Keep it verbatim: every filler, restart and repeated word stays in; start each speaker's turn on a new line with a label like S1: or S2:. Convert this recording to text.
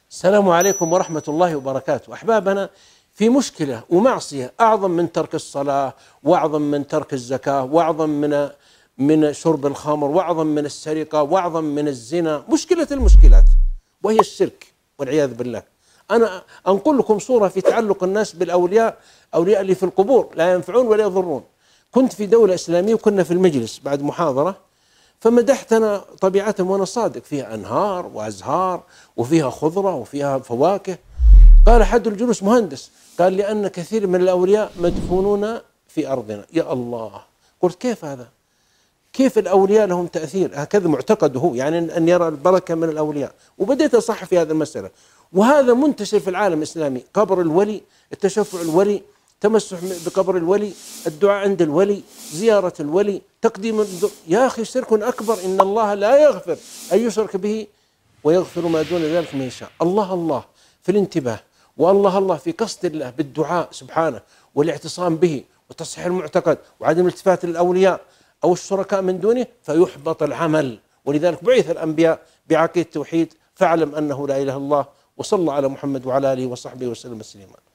S1: السلام عليكم ورحمة الله وبركاته. أحبابنا، في مشكلة ومعصية أعظم من ترك الصلاة، وأعظم من ترك الزكاة، وأعظم من من شرب الخمر، وأعظم من السرقة، وأعظم من الزنا، مشكلة المشكلات، وهي الشرك والعياذ بالله. أنا أنقل لكم صورة في تعلق الناس بالأولياء، أولياء اللي في القبور لا ينفعون ولا يضرون. كنت في دولة إسلامية وكنا في المجلس بعد محاضرة، فمدحت أنا طبيعتهم وأنا صادق، فيها أنهار وأزهار وفيها خضرة وفيها فواكه. قال أحد الجلوس مهندس، قال لأن كثير من الأولياء مدفونون في أرضنا. يا الله، قلت كيف هذا؟ كيف الأولياء لهم تأثير؟ هكذا معتقده هو، يعني أن يرى البركة من الأولياء. وبديت أصح في هذه المسألة، وهذا منتشر في العالم الإسلامي. قبر الولي، التشفع الولي، تمسح بقبر الولي، الدعاء عند الولي، زيارة الولي، تقديم الدعاء. يا أخي شرك أكبر، إن الله لا يغفر أن يشرك به ويغفر ما دون ذلك من يشاء. الله الله في الانتباه، والله الله في قصد الله بالدعاء سبحانه والاعتصام به وتصحيح المعتقد وعدم الالتفات للأولياء أو الشركاء من دونه، فيحبط العمل. ولذلك بعث الأنبياء بعقيدة التوحيد، فاعلم أنه لا إله إلا الله، وصلى على محمد وعلى آله وصحبه وسلم تسليما.